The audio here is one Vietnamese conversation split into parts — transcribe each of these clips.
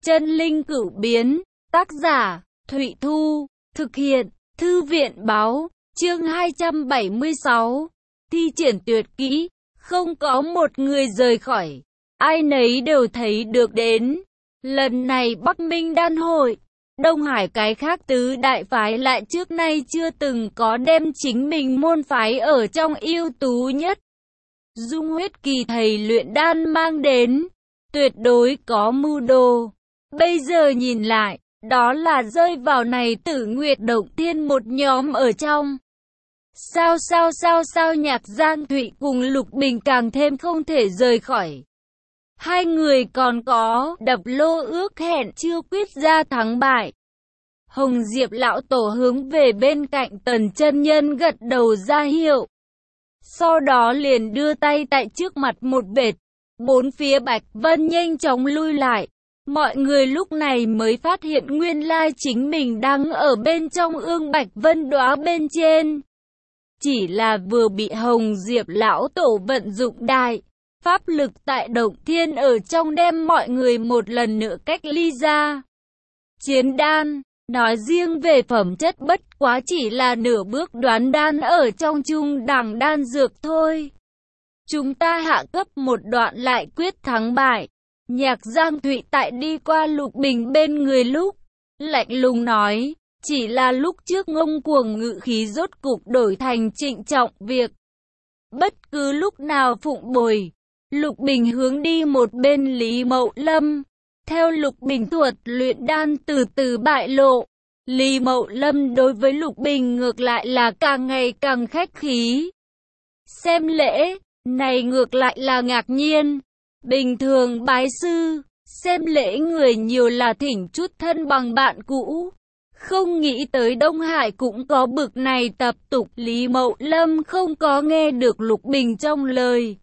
Chân linh cửu biến, tác giả, Thụy Thu, thực hiện, Thư viện báo, chương 276, thi triển tuyệt kỹ, không có một người rời khỏi, ai nấy đều thấy được đến. Lần này Bắc Minh Đan Hội, Đông Hải cái khác tứ đại phái lại trước nay chưa từng có đem chính mình môn phái ở trong ưu tú nhất. Dung huyết kỳ thầy luyện đan mang đến, tuyệt đối có mưu đồ. Bây giờ nhìn lại, đó là rơi vào này Tử Nguyệt Động Thiên một nhóm ở trong. Sao Nhạc Giang Thụy cùng Lục Bình càng thêm không thể rời khỏi. Hai người còn có đập lô ước hẹn chưa quyết ra thắng bại. Hồng Diệp lão tổ hướng về bên cạnh Tần chân nhân gật đầu ra hiệu. Sau đó liền đưa tay tại trước mặt một vệt. Bốn phía Bạch Vân nhanh chóng lui lại. Mọi người lúc này mới phát hiện nguyên lai chính mình đang ở bên trong ương Bạch Vân đóa bên trên. Chỉ là vừa bị Hồng Diệp lão tổ vận dụng đại pháp lực tại Động Thiên ở trong đem mọi người một lần nữa cách ly ra. Chiến đan, nói riêng về phẩm chất bất quá chỉ là nửa bước đoán đan ở trong trung đẳng đan dược thôi. Chúng ta hạ cấp một đoạn lại quyết thắng bại. Nhạc Giang Thụy tại đi qua Lục Bình bên người lúc, lạnh lùng nói, chỉ là lúc trước ngông cuồng ngự khí rốt cục đổi thành trịnh trọng việc. Bất cứ lúc nào phụng bồi, Lục Bình hướng đi một bên Lý Mậu Lâm. Theo Lục Bình thuật luyện đan từ từ bại lộ, Lý Mậu Lâm đối với Lục Bình ngược lại là càng ngày càng khách khí. Xem lễ, này ngược lại là ngạc nhiên. Bình thường bái sư, xem lễ người nhiều là thỉnh chút thân bằng bạn cũ. Không nghĩ tới Đông Hải cũng có bực này tập tục. Lý Mậu Lâm không có nghe được Lục Bình trong lời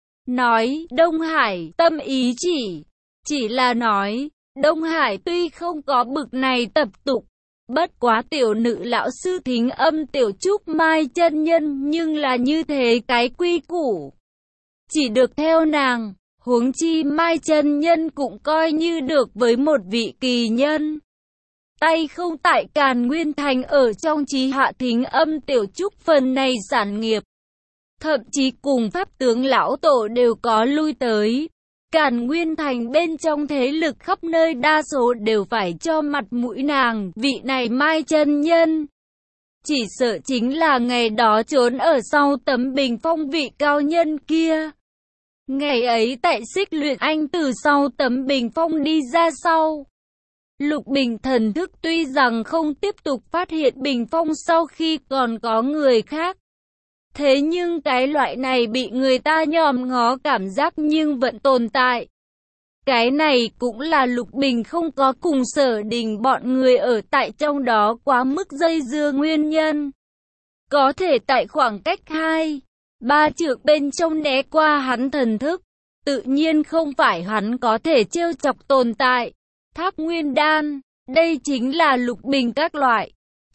nói Đông Hải tâm ý chỉ là nói Đông Hải tuy không có bực này tập tục, bất quá tiểu nữ lão sư Thính Âm Tiểu Trúc Mai chân nhân nhưng là như thế cái quy củ, chỉ được theo nàng. Huống chi Mai chân nhân cũng coi như được với một vị kỳ nhân. Tay không tại Càn Nguyên Thành ở trong Chí Hạ Thính Âm Tiểu Trúc phần này sản nghiệp. Thậm chí cùng Pháp tướng lão tổ đều có lui tới. Càn Nguyên Thành bên trong thế lực khắp nơi đa số đều phải cho mặt mũi nàng, vị này Mai chân nhân. Chỉ sợ chính là ngày đó trốn ở sau tấm bình phong vị cao nhân kia. Ngày ấy tại Xích Luyện Anh từ sau tấm bình phong đi ra sau. Lục Bình thần thức tuy rằng không tiếp tục phát hiện bình phong sau khi còn có người khác. Thế nhưng cái loại này bị người ta nhòm ngó cảm giác nhưng vẫn tồn tại. Cái này cũng là Lục Bình không có cùng Sở Đình bọn người ở tại trong đó quá mức dây dưa nguyên nhân. Có thể tại khoảng cách 2-3 trượng bên trong né qua hắn thần thức, tự nhiên không phải hắn có thể trêu chọc tồn tại. Tháp Nguyên Đan, đây chính là Lục Bình các loại.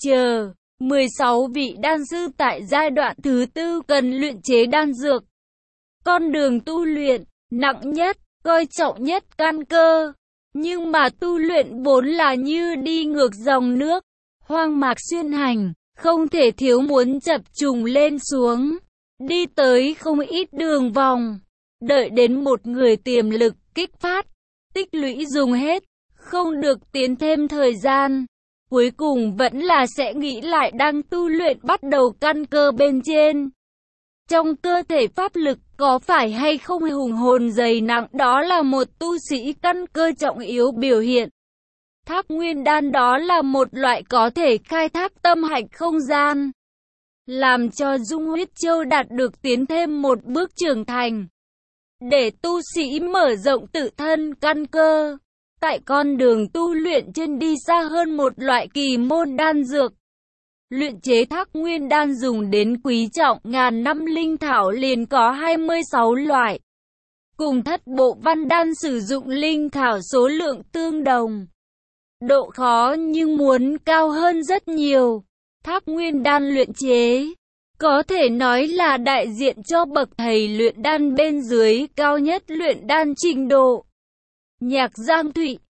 16 vị đan sư tại giai đoạn thứ tư cần luyện chế đan dược. Con đường tu luyện, nặng nhất, coi trọng nhất căn cơ. Nhưng mà tu luyện vốn là như đi ngược dòng nước, hoang mạc xuyên hành, không thể thiếu muốn chập trùng lên xuống. Đi tới không ít đường vòng, đợi đến một người tiềm lực kích phát, tích lũy dùng hết, không được tiến thêm thời gian. Cuối cùng vẫn là sẽ nghĩ lại đang tu luyện bắt đầu căn cơ bên trên. Trong cơ thể pháp lực có phải hay không hùng hồn dày nặng đó là một tu sĩ căn cơ trọng yếu biểu hiện. Tháp Nguyên Đan đó là một loại có thể khai thác tâm hạch không gian, làm cho Dung Huyết Châu đạt được tiến thêm một bước trưởng thành. Để tu sĩ mở rộng tự thân căn cơ. Tại con đường tu luyện trên đi xa hơn một loại kỳ môn đan dược. Luyện chế Thác Nguyên Đan dùng đến quý trọng ngàn năm linh thảo liền có 26 loại. Cùng Thất Bộ Văn Đan sử dụng linh thảo số lượng tương đồng. Độ khó nhưng muốn cao hơn rất nhiều. Thác Nguyên Đan luyện chế, có thể nói là đại diện cho bậc thầy luyện đan bên dưới cao nhất luyện đan trình độ. Nhạc Giang Thụy,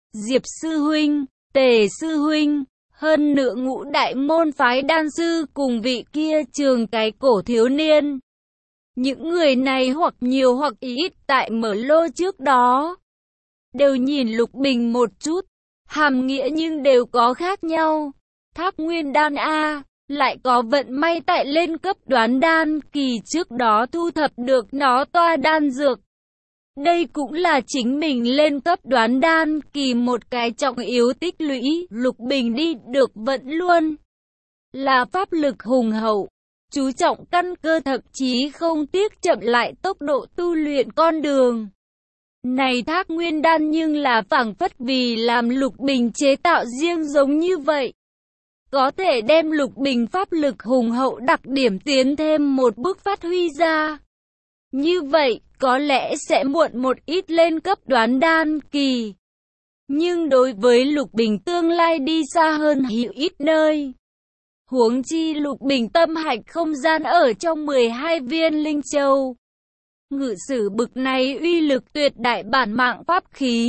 Diệp sư huynh, Tề sư huynh, hơn nữa ngũ đại môn phái đan sư cùng vị kia trường cái cổ thiếu niên. Những người này hoặc nhiều hoặc ít tại mở lô trước đó đều nhìn Lục Bình một chút, hàm nghĩa nhưng đều có khác nhau. Thác Nguyên Đan A, lại có vận may tại lên cấp đoán đan kỳ trước đó thu thập được nó toa đan dược. Đây cũng là chính mình lên cấp đoán đan kỳ một cái trọng yếu tích lũy. Lục Bình đi được vận luôn là pháp lực hùng hậu, chú trọng căn cơ, thậm chí không tiếc chậm lại tốc độ tu luyện con đường này. Thác Nguyên Đan nhưng là phảng phất vì làm Lục Bình chế tạo riêng giống như vậy, có thể đem Lục Bình pháp lực hùng hậu đặc điểm tiến thêm một bước phát huy ra. Như vậy, có lẽ sẽ muộn một ít lên cấp đoán đan kỳ. Nhưng đối với Lục Bình tương lai đi xa hơn hữu ít nơi. Huống chi Lục Bình tâm hạch không gian ở trong 12 viên linh châu. Ngự sử bực này uy lực tuyệt đại bản mạng pháp khí.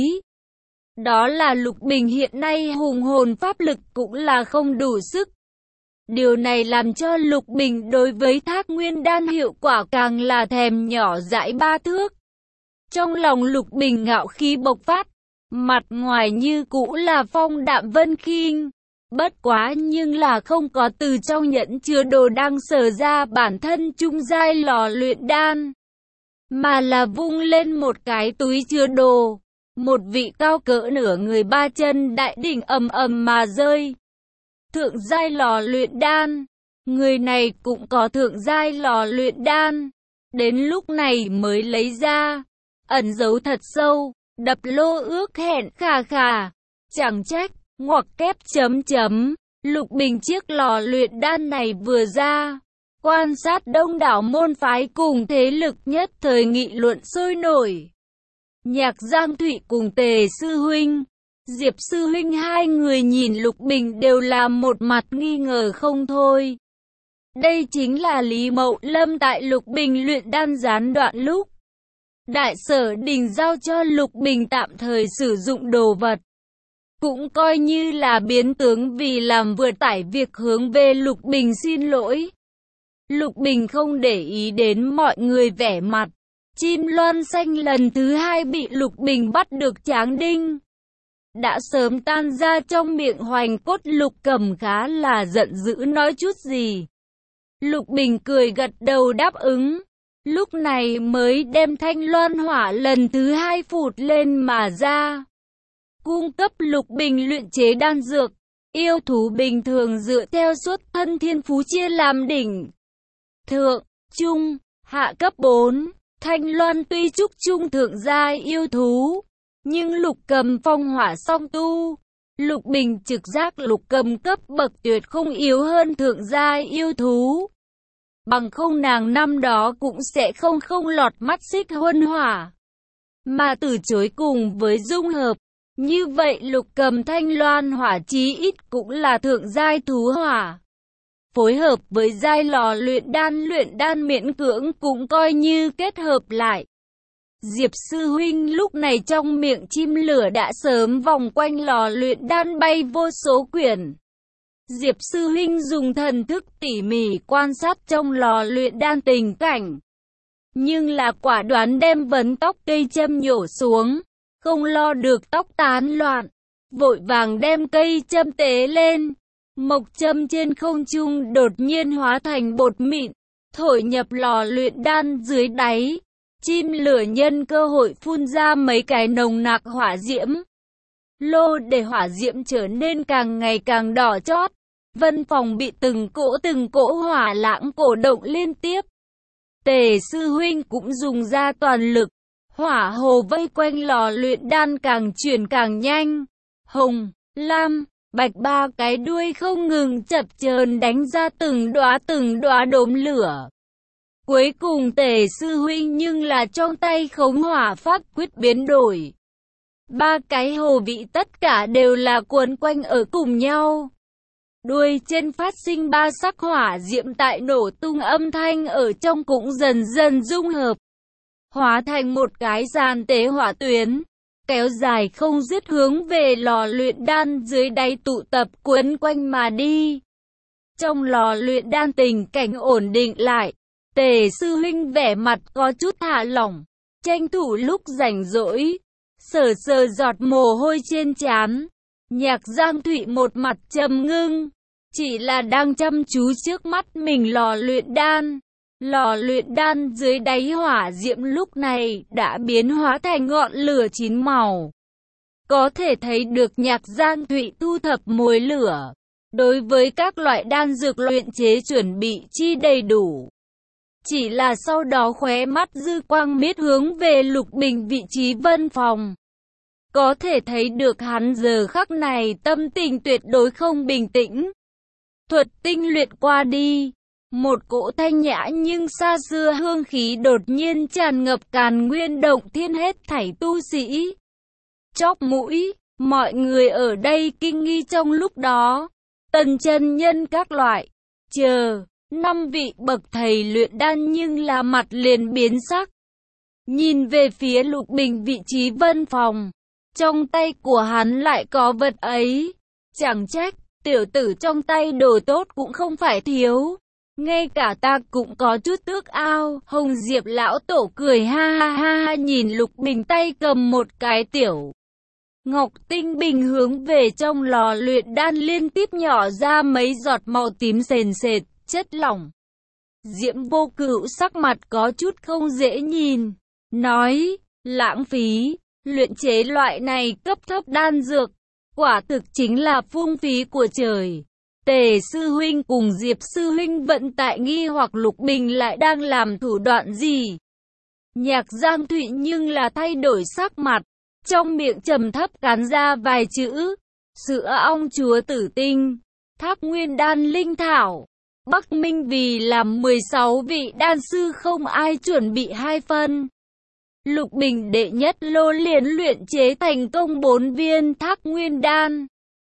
Đó là Lục Bình hiện nay hùng hồn pháp lực cũng là không đủ sức. Điều này làm cho Lục Bình đối với Thác Nguyên Đan hiệu quả càng là thèm nhỏ dãi ba thước. Trong lòng Lục Bình ngạo khí bộc phát, mặt ngoài như cũ là phong đạm vân khinh. Bất quá nhưng là không có từ trong nhẫn chứa đồ đang sở ra bản thân trung giai lò luyện đan, mà là vung lên một cái túi chứa đồ. Một vị cao cỡ nửa người ba chân đại đỉnh ầm ầm mà rơi. Thượng giai lò luyện đan. Người này cũng có thượng giai lò luyện đan. Đến lúc này mới lấy ra. Ẩn giấu thật sâu. Đập lô ước hẹn khà khà. Chẳng trách. Ngoặc kép chấm chấm. Lục Bình chiếc lò luyện đan này vừa ra, quan sát đông đảo môn phái cùng thế lực nhất thời nghị luận sôi nổi. Nhạc Giang Thụy cùng Tề sư huynh, Diệp sư huynh hai người nhìn Lục Bình đều là một mặt nghi ngờ không thôi. Đây chính là Lý Mậu Lâm tại Lục Bình luyện đan gián đoạn lúc Đại Sở Đình giao cho Lục Bình tạm thời sử dụng đồ vật. Cũng coi như là biến tướng vì làm vừa tải việc hướng về Lục Bình xin lỗi. Lục Bình không để ý đến mọi người vẻ mặt. Chim loan xanh lần thứ hai bị Lục Bình bắt được tráng đinh. Đã sớm tan ra trong miệng hoành cốt. Lục Cầm khá là giận dữ nói chút gì. Lục Bình cười gật đầu đáp ứng. Lúc này mới đem thanh loan hỏa lần thứ hai phụt lên mà ra. Cung cấp Lục Bình luyện chế đan dược. Yêu thú bình thường dựa theo xuất thân thiên phú chia làm đỉnh, thượng, trung, hạ cấp 4. Thanh loan tuy trúc trung thượng giai yêu thú, nhưng Lục Cầm phong hỏa song tu. Lục Bình trực giác Lục Cầm cấp bậc tuyệt không yếu hơn thượng giai yêu thú. Bằng không nàng năm đó cũng sẽ không lọt mắt xích huân hỏa, mà từ chối cùng với dung hợp. Như vậy Lục Cầm thanh loan hỏa chí ít cũng là thượng giai thú hỏa. Phối hợp với giai lò luyện đan miễn cưỡng cũng coi như kết hợp lại. Diệp sư huynh lúc này trong miệng chim lửa đã sớm vòng quanh lò luyện đan bay vô số quyển. Diệp sư huynh dùng thần thức tỉ mỉ quan sát trong lò luyện đan tình cảnh. Nhưng là quả đoán đem vấn tóc cây châm nhổ xuống, không lo được tóc tán loạn. Vội vàng đem cây châm tế lên. Mộc châm trên không trung đột nhiên hóa thành bột mịn, thổi nhập lò luyện đan dưới đáy. Chim lửa nhân cơ hội phun ra mấy cái nồng nặc hỏa diễm. Lô để hỏa diễm trở nên càng ngày càng đỏ chót. Vân phòng bị từng cỗ hỏa lãng cổ động liên tiếp. Tề sư huynh cũng dùng ra toàn lực. Hỏa hồ vây quanh lò luyện đan càng chuyển càng nhanh. Hồng, lam, bạch ba cái đuôi không ngừng chập chờn đánh ra từng đóa đốm lửa. Cuối cùng Tề sư huynh nhưng là trong tay khống hỏa pháp quyết biến đổi. Ba cái hồ vị tất cả đều là cuốn quanh ở cùng nhau. Đuôi trên phát sinh ba sắc hỏa diễm tại nổ tung âm thanh ở trong cũng dần dần dung hợp, hóa thành một cái giàn tế hỏa tuyến. kéo dài không dứt hướng về lò luyện đan dưới đáy tụ tập quấn quanh mà đi. Trong lò luyện đan tình cảnh ổn định lại, Tề sư huynh vẻ mặt có chút thả lỏng, tranh thủ lúc rảnh rỗi, sờ sờ giọt mồ hôi trên trán. Nhạc Giang Thụy một mặt trầm ngưng, chỉ là đang chăm chú trước mắt mình lò luyện đan. Lò luyện đan dưới đáy hỏa diệm lúc này đã biến hóa thành ngọn lửa chín màu. Có thể thấy được Nhạc Giang Thụy thu thập mồi lửa, đối với các loại đan dược luyện chế chuẩn bị chi đầy đủ. Chỉ là sau đó khóe mắt dư quang miết hướng về Lục Bình vị trí văn phòng. Có thể thấy được hắn giờ khắc này tâm tình tuyệt đối không bình tĩnh. Thuật tinh luyện qua đi, một cỗ thanh nhã nhưng xa xưa hương khí đột nhiên tràn ngập Càn Nguyên Động Thiên hết thảy tu sĩ. Chóp mũi, mọi người ở đây kinh nghi trong lúc đó. Tần chân nhân các loại, chờ, 5 vị bậc thầy luyện đan nhưng là mặt liền biến sắc. Nhìn về phía Lục Bình vị trí văn phòng, trong tay của hắn lại có vật ấy. Chẳng trách, tiểu tử trong tay đồ tốt cũng không phải thiếu. Ngay cả ta cũng có chút ước ao. Hồng Diệp lão tổ cười ha ha ha ha, nhìn Lục Bình tay cầm một cái tiểu ngọc tinh bình hướng về trong lò luyện đan liên tiếp nhỏ ra mấy giọt màu tím sền sệt, chất lỏng. Diễm Vô Cửu sắc mặt có chút không dễ nhìn, nói, lãng phí, luyện chế loại này cấp thấp đan dược, quả thực chính là phung phí của trời. Tề sư huynh cùng Diệp sư huynh vận tại nghi hoặc Lục Bình lại đang làm thủ đoạn gì. Nhạc Giang Thụy nhưng là thay đổi sắc mặt, trong miệng trầm thấp cắn ra vài chữ, sữa ong chúa tử tinh, Thác Nguyên đan linh thảo. Bắc Minh vì làm 16 vị đan sư không ai chuẩn bị 2 phân. Lục Bình đệ nhất lô liền luyện chế thành công 4 viên Thác Nguyên đan.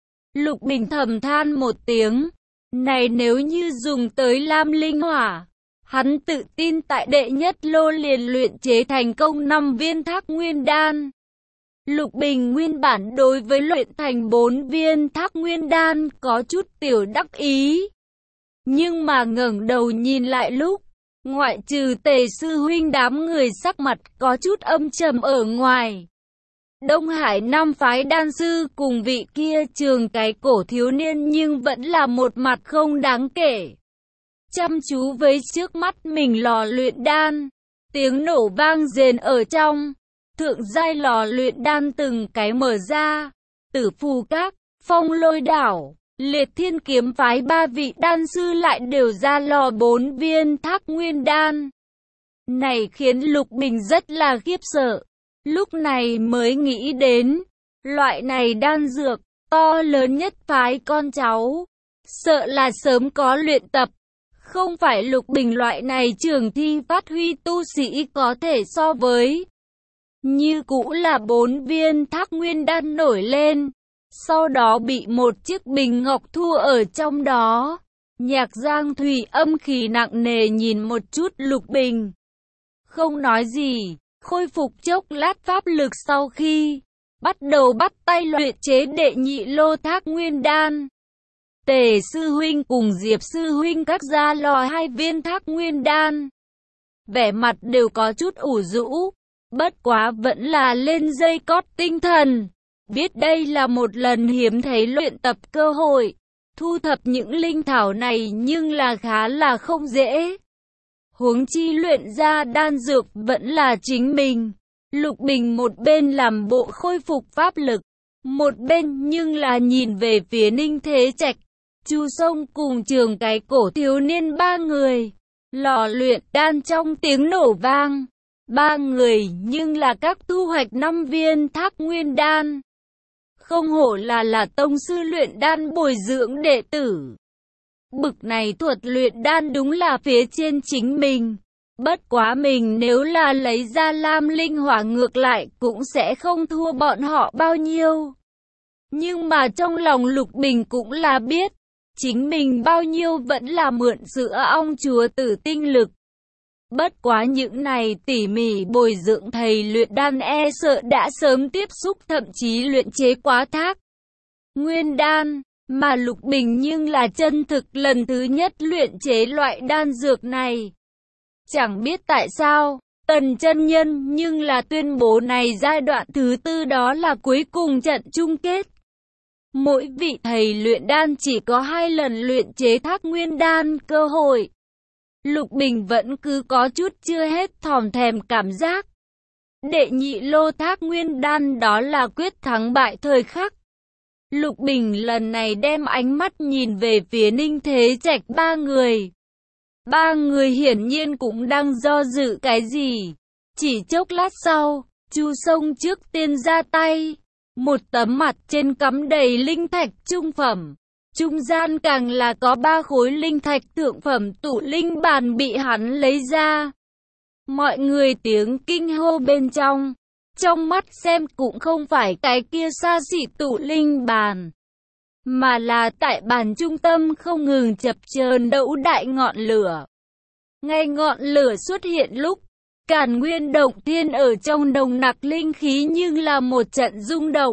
Lục Bình thầm than một tiếng, này nếu như dùng tới Lam Linh Hỏa, hắn tự tin tại đệ nhất lô liền luyện chế thành công 5 viên Thác Nguyên đan. Lục Bình nguyên bản đối với luyện thành 4 viên Thác Nguyên đan có chút tiểu đắc ý. Nhưng mà ngẩng đầu nhìn lại lúc, ngoại trừ Tề sư huynh đám người sắc mặt có chút âm trầm ở ngoài. Đông Hải năm phái đan sư cùng vị kia Trường cái cổ thiếu niên nhưng vẫn là một mặt không đáng kể. Chăm chú với trước mắt mình lò luyện đan, tiếng nổ vang rền ở trong. Thượng giai lò luyện đan từng cái mở ra, Tử Phù Các, Phong Lôi Đảo, Liệt Thiên kiếm phái 3 vị đan sư lại đều ra lò 4 viên Thác Nguyên đan. Này khiến Lục Bình rất là khiếp sợ, lúc này mới nghĩ đến, loại này đan dược, to lớn nhất phái con cháu, sợ là sớm có luyện tập, không phải Lục Bình loại này trường thi phát huy tu sĩ có thể so với. Như cũ là 4 viên Thác Nguyên đan nổi lên, sau đó bị một chiếc bình ngọc thua ở trong đó. Nhạc Giang Thụy âm khí nặng nề nhìn một chút Lục Bình, không nói gì, khôi phục chốc lát pháp lực sau khi bắt đầu bắt tay luyện chế đệ nhị lô Thác Nguyên đan. Tề sư huynh cùng Diệp sư huynh cắt ra lò 2 viên Thác Nguyên đan, vẻ mặt đều có chút ủ rũ. Bất quá vẫn là lên dây cót tinh thần, biết đây là một lần hiếm thấy luyện tập cơ hội, thu thập những linh thảo này nhưng là khá là không dễ. Huống chi luyện ra đan dược vẫn là chính mình. Lục Bình một bên làm bộ khôi phục pháp lực, một bên nhưng là nhìn về phía Ninh Thế Trạch, Chu Sông cùng Trường cái cổ thiếu niên 3 người. Lò luyện đan trong tiếng nổ vang. 3 người nhưng là các thu hoạch 5 viên Thác Nguyên đan. Không hổ là tông sư luyện đan bồi dưỡng đệ tử. Bực này thuật luyện đan đúng là phía trên chính mình. Bất quá mình nếu là lấy ra Lam Linh Hỏa ngược lại cũng sẽ không thua bọn họ bao nhiêu. Nhưng mà trong lòng Lục Bình cũng là biết, chính mình bao nhiêu vẫn là mượn sữa ong chúa tử tinh lực. Bất quá những này tỉ mỉ bồi dưỡng thầy luyện đan e sợ đã sớm tiếp xúc thậm chí luyện chế quá thác nguyên đan, mà Lục Bình nhưng là chân thực lần thứ nhất luyện chế loại đan dược này. Chẳng biết tại sao, Tần chân nhân nhưng là tuyên bố này giai đoạn thứ tư đó là cuối cùng trận chung kết. Mỗi vị thầy luyện đan chỉ có 2 lần luyện chế thác nguyên đan cơ hội. Lục Bình vẫn cứ có chút chưa hết thòm thèm cảm giác. Đệ nhị lô thác nguyên đan đó là quyết thắng bại thời khắc. Lục Bình lần này đem ánh mắt nhìn về phía Ninh Thế Trạch ba người. Ba người hiển nhiên cũng đang do dự cái gì. Chỉ chốc lát sau, Chu Sông trước tiên ra tay. Một tấm mặt trên cắm đầy linh thạch trung phẩm. Trung gian càng là có 3 khối linh thạch thượng phẩm tụ linh bàn bị hắn lấy ra. Mọi người tiếng kinh hô bên trong. Trong mắt xem cũng không phải cái kia xa xỉ tụ linh bàn, mà là tại bàn trung tâm không ngừng chập chờn đẫu đại ngọn lửa. Ngay ngọn lửa xuất hiện lúc, Càn Nguyên động thiên ở trong nồng nặc linh khí nhưng là một trận rung động.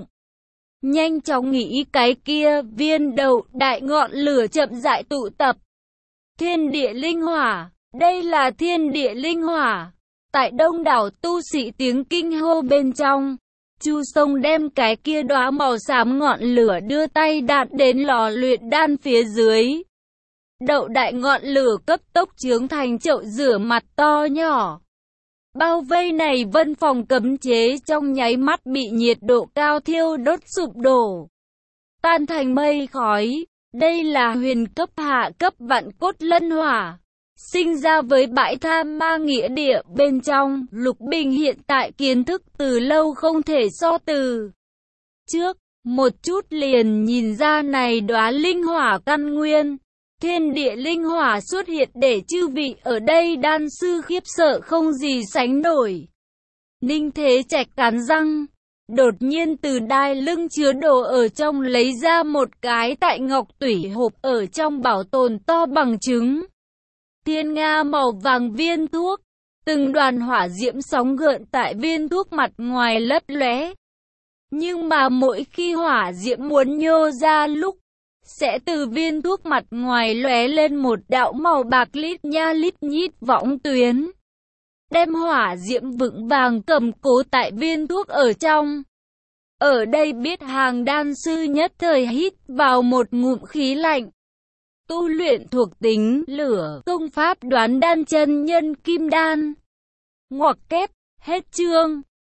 Nhanh chóng nghĩ cái kia viên đậu đại ngọn lửa chậm rãi tụ tập. Thiên địa linh hỏa, đây là thiên địa linh hỏa. Tại đông đảo tu sĩ tiếng kinh hô bên trong, Chu Sông đem cái kia đóa màu xám ngọn lửa đưa tay đạt đến lò luyện đan phía dưới. Đậu đại ngọn lửa cấp tốc chướng thành chậu rửa mặt to nhỏ. Bao vây này vân phòng cấm chế trong nháy mắt bị nhiệt độ cao thiêu đốt sụp đổ, tan thành mây khói. Đây là huyền cấp hạ cấp vạn cốt lân hỏa. Sinh ra với bãi tham ma nghĩa địa bên trong, Lục Bình hiện tại kiến thức từ lâu không thể so từ trước, một chút liền nhìn ra này đóa linh hỏa căn nguyên. Thiên địa linh hỏa xuất hiện để chư vị ở đây đan sư khiếp sợ không gì sánh nổi. Ninh Thế Trạch cắn răng, đột nhiên từ đai lưng chứa đồ ở trong lấy ra một cái tại ngọc tủy hộp ở trong bảo tồn to bằng trứng. Thiên nga màu vàng viên thuốc, từng đoàn hỏa diễm sóng gợn tại viên thuốc mặt ngoài lấp lóe. Nhưng mà mỗi khi hỏa diễm muốn nhô ra lúc, sẽ từ viên thuốc mặt ngoài lóe lên một đạo màu bạc lít nha lít nhít võng tuyến. Đem hỏa diễm vững vàng cầm cố tại viên thuốc ở trong. Ở đây biết hàng đan sư nhất thời hít vào một ngụm khí lạnh. Tu luyện thuộc tính lửa, công pháp đoán đan chân nhân kim đan. Ngoặc kép, hết chương.